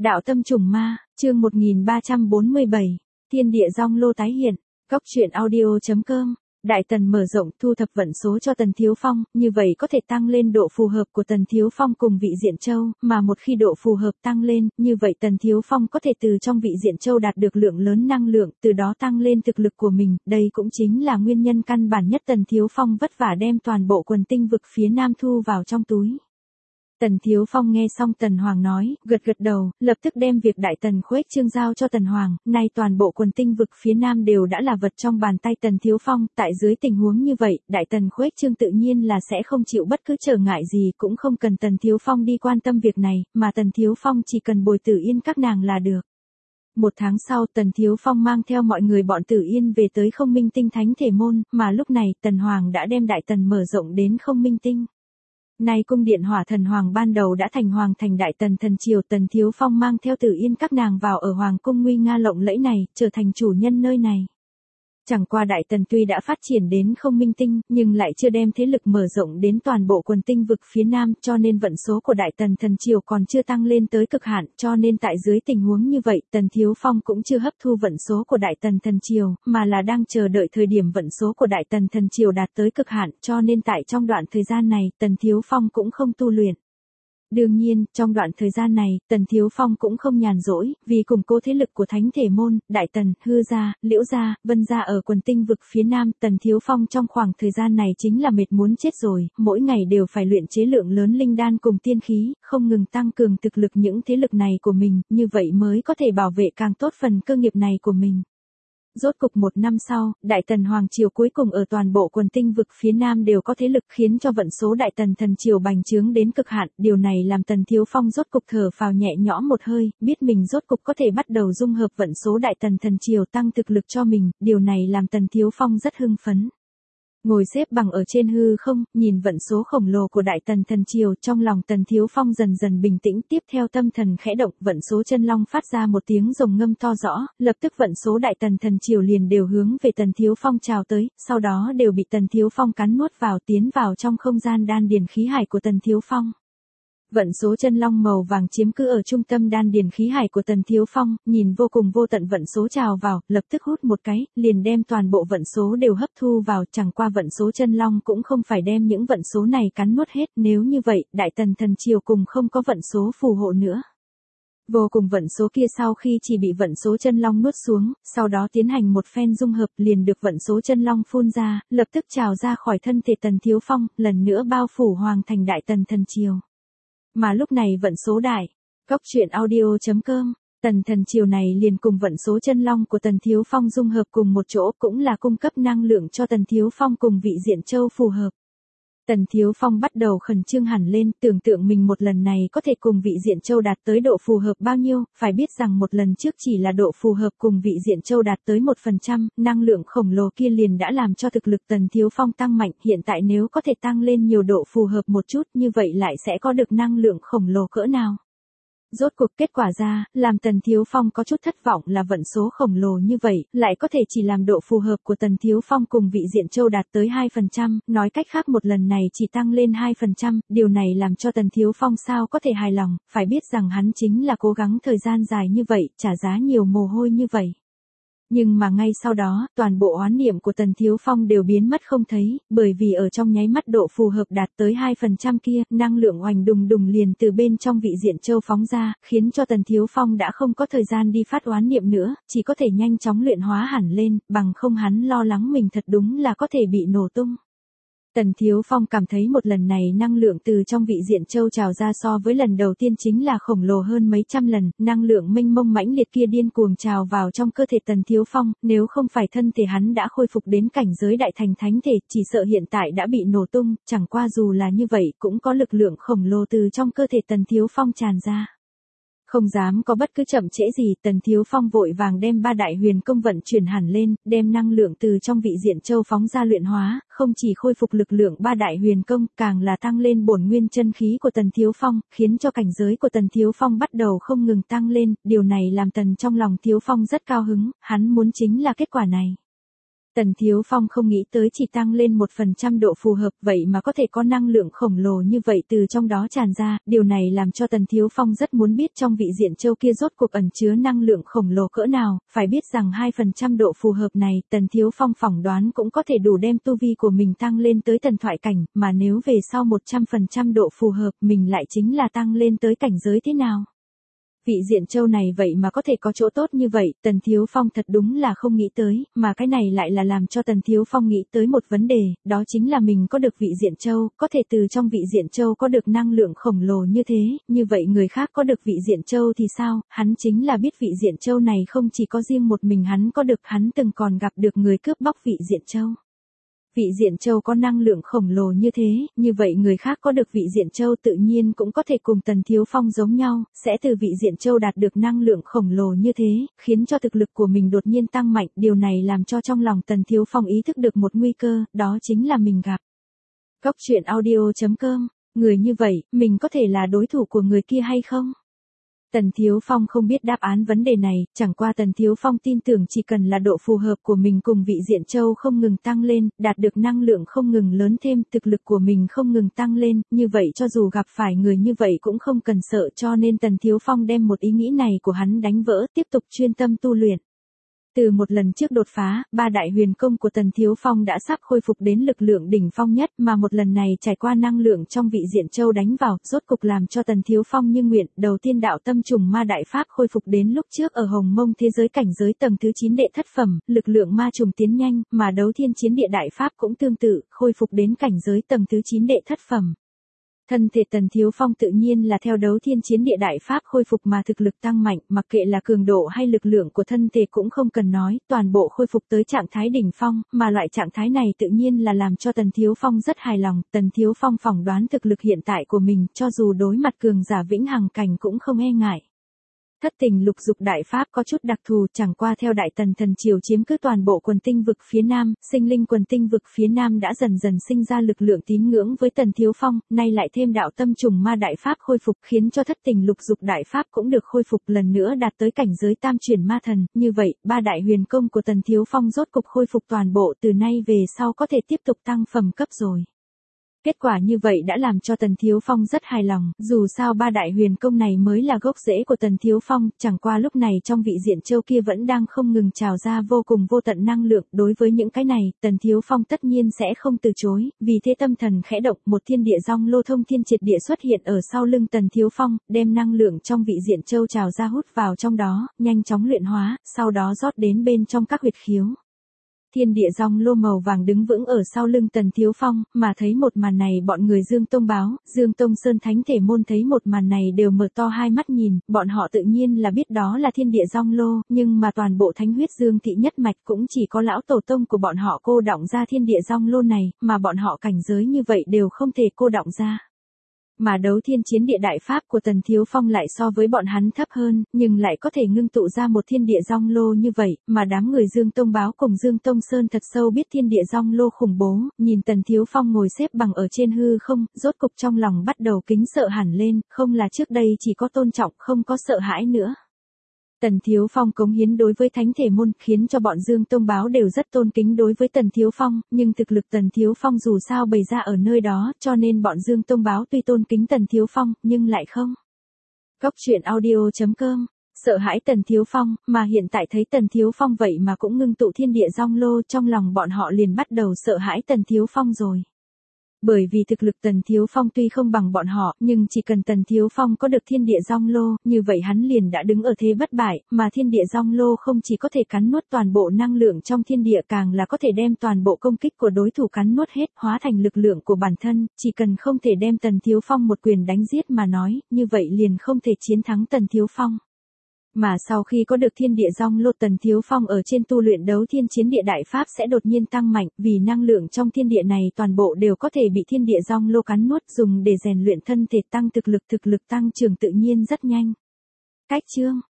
Đạo tâm trùng ma, chương 1347, thiên địa giong lô tái hiện, góc truyện audio.com. Đại Tần mở rộng thu thập vận số cho Tần Thiếu Phong, như vậy có thể tăng lên độ phù hợp của Tần Thiếu Phong cùng vị diện châu, mà một khi độ phù hợp tăng lên, như vậy Tần Thiếu Phong có thể từ trong vị diện châu đạt được lượng lớn năng lượng, từ đó tăng lên thực lực của mình, đây cũng chính là nguyên nhân căn bản nhất Tần Thiếu Phong vất vả đem toàn bộ quần tinh vực phía Nam thu vào trong túi. Tần Thiếu Phong nghe xong Tần Hoàng nói, gật gật đầu, lập tức đem việc Đại Tần khuếch trương giao cho Tần Hoàng, nay toàn bộ quần tinh vực phía Nam đều đã là vật trong bàn tay Tần Thiếu Phong, tại dưới tình huống như vậy, Đại Tần khuếch trương tự nhiên là sẽ không chịu bất cứ trở ngại gì, cũng không cần Tần Thiếu Phong đi quan tâm việc này, mà Tần Thiếu Phong chỉ cần bồi Tử Yên các nàng là được. Một tháng sau, Tần Thiếu Phong mang theo mọi người bọn Tử Yên về tới Không Minh Tinh Thánh Thể Môn, mà lúc này Tần Hoàng đã đem Đại Tần mở rộng đến Không Minh Tinh. Nay cung điện Hỏa Thần Hoàng ban đầu đã thành hoàng thành Đại Tần thần triều, Tần Thiếu Phong mang theo Tử Yên các nàng vào ở hoàng cung nguy nga lộng lẫy này, trở thành chủ nhân nơi này. Chẳng qua Đại Tần tuy đã phát triển đến Không Minh Tinh, nhưng lại chưa đem thế lực mở rộng đến toàn bộ quần tinh vực phía Nam, cho nên vận số của Đại Tần thần triều còn chưa tăng lên tới cực hạn, cho nên tại dưới tình huống như vậy, Tần Thiếu Phong cũng chưa hấp thu vận số của Đại Tần thần triều, mà là đang chờ đợi thời điểm vận số của Đại Tần thần triều đạt tới cực hạn, cho nên tại trong đoạn thời gian này, Tần Thiếu Phong cũng không tu luyện. Đương nhiên, trong đoạn thời gian này, Tần Thiếu Phong cũng không nhàn rỗi, vì củng cố thế lực của Thánh Thể Môn, Đại Tần, Hư Gia, Liễu Gia, Vân Gia ở quần tinh vực phía Nam, Tần Thiếu Phong trong khoảng thời gian này chính là mệt muốn chết rồi, mỗi ngày đều phải luyện chế lượng lớn linh đan cùng tiên khí, không ngừng tăng cường thực lực những thế lực này của mình, như vậy mới có thể bảo vệ càng tốt phần cơ nghiệp này của mình. Rốt cục một năm sau, Đại Tần Hoàng Triều cuối cùng ở toàn bộ quần tinh vực phía Nam đều có thế lực khiến cho vận số Đại Tần thần triều bành trướng đến cực hạn, điều này làm Tần Thiếu Phong rốt cục thở phào nhẹ nhõm một hơi, biết mình rốt cục có thể bắt đầu dung hợp vận số Đại Tần thần triều tăng thực lực cho mình, điều này làm Tần Thiếu Phong rất hưng phấn. Ngồi xếp bằng ở trên hư không, nhìn vận số khổng lồ của Đại Tần thần triều, trong lòng Tần Thiếu Phong dần dần bình tĩnh, tiếp theo tâm thần khẽ động, vận số chân long phát ra một tiếng rồng ngâm to rõ, lập tức vận số Đại Tần thần triều liền đều hướng về Tần Thiếu Phong chào tới, sau đó đều bị Tần Thiếu Phong cắn nuốt vào, tiến vào trong không gian đan điền khí hải của Tần Thiếu Phong. Vận số chân long màu vàng chiếm cứ ở trung tâm đan điền khí hải của Tần Thiếu Phong, nhìn vô cùng vô tận vận số trào vào, lập tức hút một cái, liền đem toàn bộ vận số đều hấp thu vào, chẳng qua vận số chân long cũng không phải đem những vận số này cắn nuốt hết, nếu như vậy, Đại Tần thần triều cùng không có vận số phù hộ nữa. Vô cùng vận số kia sau khi chỉ bị vận số chân long nuốt xuống, sau đó tiến hành một phen dung hợp liền được vận số chân long phun ra, lập tức trào ra khỏi thân thể Tần Thiếu Phong, lần nữa bao phủ hoàng thành Đại Tần thần triều. Mà lúc này vận số đại, góc truyện audio.com, Tần thần triều này liền cùng vận số chân long của Tần Thiếu Phong dung hợp cùng một chỗ, cũng là cung cấp năng lượng cho Tần Thiếu Phong cùng vị diện châu phù hợp. Tần Thiếu Phong bắt đầu khẩn trương hẳn lên, tưởng tượng mình một lần này có thể cùng vị diện châu đạt tới độ phù hợp bao nhiêu, phải biết rằng một lần trước chỉ là độ phù hợp cùng vị diện châu đạt tới 1%, năng lượng khổng lồ kia liền đã làm cho thực lực Tần Thiếu Phong tăng mạnh, hiện tại nếu có thể tăng lên nhiều độ phù hợp một chút, như vậy lại sẽ có được năng lượng khổng lồ cỡ nào. Rốt cuộc kết quả ra, làm Tần Thiếu Phong có chút thất vọng là vận số khổng lồ như vậy, lại có thể chỉ làm độ phù hợp của Tần Thiếu Phong cùng vị diện châu đạt tới 2%, nói cách khác một lần này chỉ tăng lên 2%, điều này làm cho Tần Thiếu Phong sao có thể hài lòng, phải biết rằng hắn chính là cố gắng thời gian dài như vậy, trả giá nhiều mồ hôi như vậy. Nhưng mà ngay sau đó, toàn bộ oán niệm của Tần Thiếu Phong đều biến mất không thấy, bởi vì ở trong nháy mắt độ phù hợp đạt tới 2% kia, năng lượng oanh đùng đùng liền từ bên trong vị diện châu phóng ra, khiến cho Tần Thiếu Phong đã không có thời gian đi phát oán niệm nữa, chỉ có thể nhanh chóng luyện hóa hẳn lên, bằng không hắn lo lắng mình thật đúng là có thể bị nổ tung. Tần Thiếu Phong cảm thấy một lần này năng lượng từ trong vị diện châu trào ra so với lần đầu tiên chính là khổng lồ hơn mấy trăm lần, năng lượng mênh mông mãnh liệt kia điên cuồng trào vào trong cơ thể Tần Thiếu Phong, nếu không phải thân thể hắn đã khôi phục đến cảnh giới đại thành thánh thể, chỉ sợ hiện tại đã bị nổ tung, chẳng qua dù là như vậy cũng có lực lượng khổng lồ từ trong cơ thể Tần Thiếu Phong tràn ra. Không dám có bất cứ chậm trễ gì, Tần Thiếu Phong vội vàng đem ba đại huyền công vận chuyển hẳn lên, đem năng lượng từ trong vị diện châu phóng ra luyện hóa, không chỉ khôi phục lực lượng ba đại huyền công, càng là tăng lên bổn nguyên chân khí của Tần Thiếu Phong, khiến cho cảnh giới của Tần Thiếu Phong bắt đầu không ngừng tăng lên, điều này làm Tần trong lòng Thiếu Phong rất cao hứng, hắn muốn chính là kết quả này. Tần Thiếu Phong không nghĩ tới chỉ tăng lên 1% độ phù hợp vậy mà có thể có năng lượng khổng lồ như vậy từ trong đó tràn ra, điều này làm cho Tần Thiếu Phong rất muốn biết trong vị diện châu kia rốt cuộc ẩn chứa năng lượng khổng lồ cỡ nào, phải biết rằng 2% độ phù hợp này Tần Thiếu Phong phỏng đoán cũng có thể đủ đem tu vi của mình tăng lên tới thần thoại cảnh, mà nếu về sau 100% độ phù hợp mình lại chính là tăng lên tới cảnh giới thế nào. Vị diện châu này vậy mà có thể có chỗ tốt như vậy, Tần Thiếu Phong thật đúng là không nghĩ tới, mà cái này lại là làm cho Tần Thiếu Phong nghĩ tới một vấn đề, đó chính là mình có được vị diện châu, có thể từ trong vị diện châu có được năng lượng khổng lồ như thế, như vậy người khác có được vị diện châu thì sao, hắn chính là biết vị diện châu này không chỉ có riêng một mình hắn có được, hắn từng còn gặp được người cướp bóc vị diện châu. Vị diện châu có năng lượng khổng lồ như thế, như vậy người khác có được vị diện châu tự nhiên cũng có thể cùng Tần Thiếu Phong giống nhau, sẽ từ vị diện châu đạt được năng lượng khổng lồ như thế, khiến cho thực lực của mình đột nhiên tăng mạnh, điều này làm cho trong lòng Tần Thiếu Phong ý thức được một nguy cơ, đó chính là mình gặp. Góc truyện audio.com, người như vậy, mình có thể là đối thủ của người kia hay không? Tần Thiếu Phong không biết đáp án vấn đề này, chẳng qua Tần Thiếu Phong tin tưởng chỉ cần là độ phù hợp của mình cùng vị diện châu không ngừng tăng lên, đạt được năng lượng không ngừng lớn thêm, thực lực của mình không ngừng tăng lên, như vậy cho dù gặp phải người như vậy cũng không cần sợ, cho nên Tần Thiếu Phong đem một ý nghĩ này của hắn đánh vỡ, tiếp tục chuyên tâm tu luyện. Từ một lần trước đột phá, 3 đại huyền công của Tần Thiếu Phong đã sắp khôi phục đến lực lượng đỉnh phong nhất, mà một lần này trải qua năng lượng trong vị diện châu đánh vào, rốt cục làm cho Tần Thiếu Phong như nguyện, đầu tiên đạo tâm trùng ma đại pháp khôi phục đến lúc trước ở Hồng Mông thế giới cảnh giới tầng thứ 9 đệ thất phẩm, lực lượng ma trùng tiến nhanh, mà đấu thiên chiến địa đại pháp cũng tương tự, khôi phục đến cảnh giới tầng thứ 9 đệ thất phẩm. Thân thể Tần Thiếu Phong tự nhiên là theo đấu thiên chiến địa đại pháp khôi phục mà thực lực tăng mạnh, mặc kệ là cường độ hay lực lượng của thân thể cũng không cần nói, toàn bộ khôi phục tới trạng thái đỉnh phong, mà loại trạng thái này tự nhiên là làm cho Tần Thiếu Phong rất hài lòng, Tần Thiếu Phong phỏng đoán thực lực hiện tại của mình, cho dù đối mặt cường giả vĩnh hằng cảnh cũng không e ngại. Thất tình lục dục đại pháp có chút đặc thù, chẳng qua theo Đại Tần thần triều chiếm cứ toàn bộ quần tinh vực phía Nam, sinh linh quần tinh vực phía Nam đã dần dần sinh ra lực lượng tín ngưỡng với Tần Thiếu Phong, nay lại thêm đạo tâm trùng ma đại pháp khôi phục, khiến cho thất tình lục dục đại pháp cũng được khôi phục lần nữa đạt tới cảnh giới tam chuyển ma thần, như vậy, 3 đại huyền công của Tần Thiếu Phong rốt cục khôi phục toàn bộ, từ nay về sau có thể tiếp tục tăng phẩm cấp rồi. Kết quả như vậy đã làm cho Tần Thiếu Phong rất hài lòng, dù sao 3 đại huyền công này mới là gốc rễ của Tần Thiếu Phong, chẳng qua lúc này trong vị diện châu kia vẫn đang không ngừng trào ra vô cùng vô tận năng lượng, đối với những cái này, Tần Thiếu Phong tất nhiên sẽ không từ chối, vì thế tâm thần khẽ động, một thiên địa giong lô thông thiên triệt địa xuất hiện ở sau lưng Tần Thiếu Phong, đem năng lượng trong vị diện châu trào ra hút vào trong đó, nhanh chóng luyện hóa, sau đó rót đến bên trong các huyệt khiếu. Thiên địa giong lô màu vàng đứng vững ở sau lưng Tần Thiếu Phong, mà thấy một màn này bọn người Dương Tông Báo, Dương Tông Sơn Thánh Thể Môn thấy một màn này đều mở to hai mắt nhìn, bọn họ tự nhiên là biết đó là thiên địa giong lô, nhưng mà toàn bộ thánh huyết Dương thị nhất mạch cũng chỉ có lão tổ tông của bọn họ cô đọng ra thiên địa giong lô này, mà bọn họ cảnh giới như vậy đều không thể cô đọng ra. Mà đấu thiên chiến địa đại pháp của Tần Thiếu Phong lại so với bọn hắn thấp hơn, nhưng lại có thể ngưng tụ ra một thiên địa giong lô như vậy, mà đám người Dương Tông Báo cùng Dương Tông Sơn thật sâu biết thiên địa giong lô khủng bố, nhìn Tần Thiếu Phong ngồi xếp bằng ở trên hư không, rốt cục trong lòng bắt đầu kính sợ hẳn lên, không là trước đây chỉ có tôn trọng không có sợ hãi nữa. Tần Thiếu Phong cống hiến đối với Thánh Thể Môn khiến cho bọn Dương Tông Báo đều rất tôn kính đối với Tần Thiếu Phong, nhưng thực lực Tần Thiếu Phong dù sao bày ra ở nơi đó, cho nên bọn Dương Tông Báo tuy tôn kính Tần Thiếu Phong, nhưng lại không. Góc truyện audio.com, sợ hãi Tần Thiếu Phong, mà hiện tại thấy Tần Thiếu Phong vậy mà cũng ngưng tụ thiên địa giong lô, trong lòng bọn họ liền bắt đầu sợ hãi Tần Thiếu Phong rồi. Bởi vì thực lực Tần Thiếu Phong tuy không bằng bọn họ, nhưng chỉ cần Tần Thiếu Phong có được thiên địa giong lô, như vậy hắn liền đã đứng ở thế bất bại, mà thiên địa giong lô không chỉ có thể cắn nuốt toàn bộ năng lượng trong thiên địa càng là có thể đem toàn bộ công kích của đối thủ cắn nuốt hết, hóa thành lực lượng của bản thân, chỉ cần không thể đem Tần Thiếu Phong một quyền đánh giết mà nói, như vậy liền không thể chiến thắng Tần Thiếu Phong. Mà sau khi có được thiên địa giong lô Tần Thiếu Phong ở trên tu luyện đấu thiên chiến địa đại pháp sẽ đột nhiên tăng mạnh, vì năng lượng trong thiên địa này toàn bộ đều có thể bị thiên địa giong lô cắn nuốt dùng để rèn luyện thân thể tăng thực lực tăng trưởng tự nhiên rất nhanh. Cách chương